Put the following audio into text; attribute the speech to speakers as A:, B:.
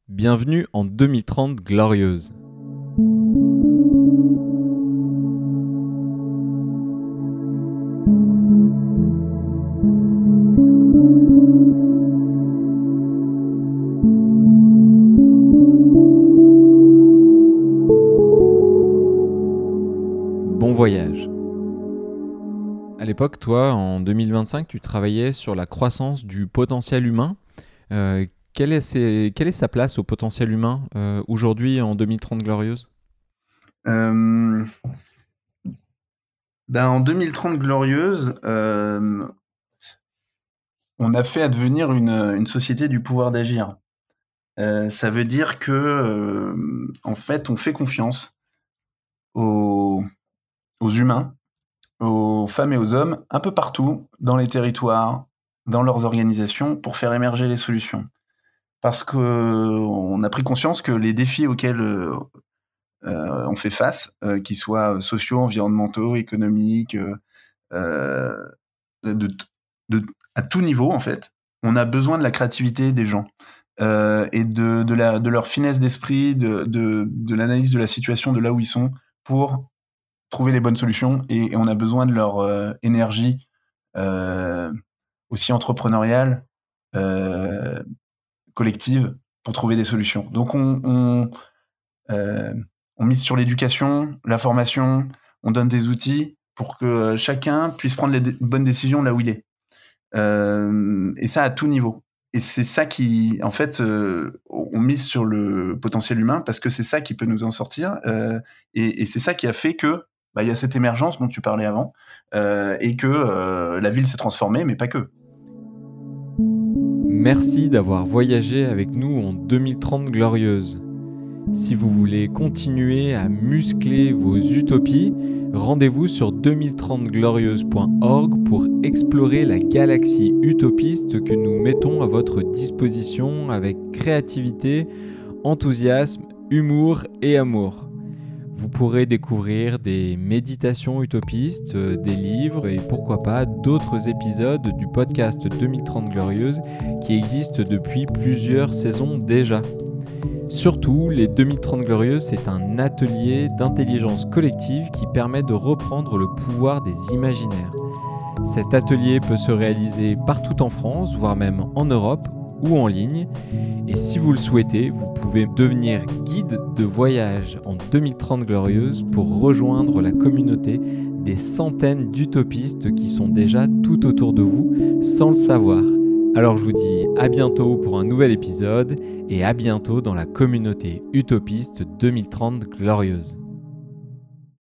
A: Bienvenue en 2030 glorieuse. Bon voyage. À l'époque, toi, en 2025, tu travaillais sur la croissance du potentiel humain. Quelle est sa place au potentiel humain aujourd'hui en 2030 glorieuse ?
B: En 2030 glorieuse, on a fait advenir une société du pouvoir d'agir. Ça veut dire que, en fait, on fait confiance aux humains, aux femmes et aux hommes, un peu partout, dans les territoires, dans leurs organisations, pour faire émerger les solutions. Parce qu'on a pris conscience que les défis auxquels on fait face, qu'ils soient sociaux, environnementaux, économiques, à tout niveau, en fait, on a besoin de la créativité des gens et de leur finesse d'esprit, de l'analyse de la situation de là où ils sont pour trouver les bonnes solutions et on a besoin de leur énergie aussi entrepreneuriale, collective pour trouver des solutions. Donc on mise sur l'éducation, la formation, on donne des outils pour que chacun puisse prendre les bonnes décisions là où il est. Et ça à tout niveau. Et c'est ça qui, en fait, on mise sur le potentiel humain parce que c'est ça qui peut nous en sortir. Et c'est ça qui a fait que y a cette émergence dont tu parlais avant et que la ville s'est transformée, mais pas que.
A: Merci d'avoir voyagé avec nous en 2030 glorieuse. Si vous voulez continuer à muscler vos utopies, rendez-vous sur 2030glorieuse.org pour explorer la galaxie utopiste que nous mettons à votre disposition avec créativité, enthousiasme, humour et amour. Vous pourrez découvrir des méditations utopistes, des livres et pourquoi pas d'autres épisodes du podcast 2030 glorieuse qui existent depuis plusieurs saisons déjà. Surtout, les 2030 glorieuses, c'est un atelier d'intelligence collective qui permet de reprendre le pouvoir des imaginaires. Cet atelier peut se réaliser partout en France, voire même en Europe ou en ligne. Et si vous le souhaitez, vous pouvez devenir guide de voyage en 2030 glorieuse pour rejoindre la communauté des centaines d'utopistes qui sont déjà tout autour de vous sans le savoir. Alors je vous dis à bientôt pour un nouvel épisode et à bientôt dans la communauté utopiste 2030 glorieuse.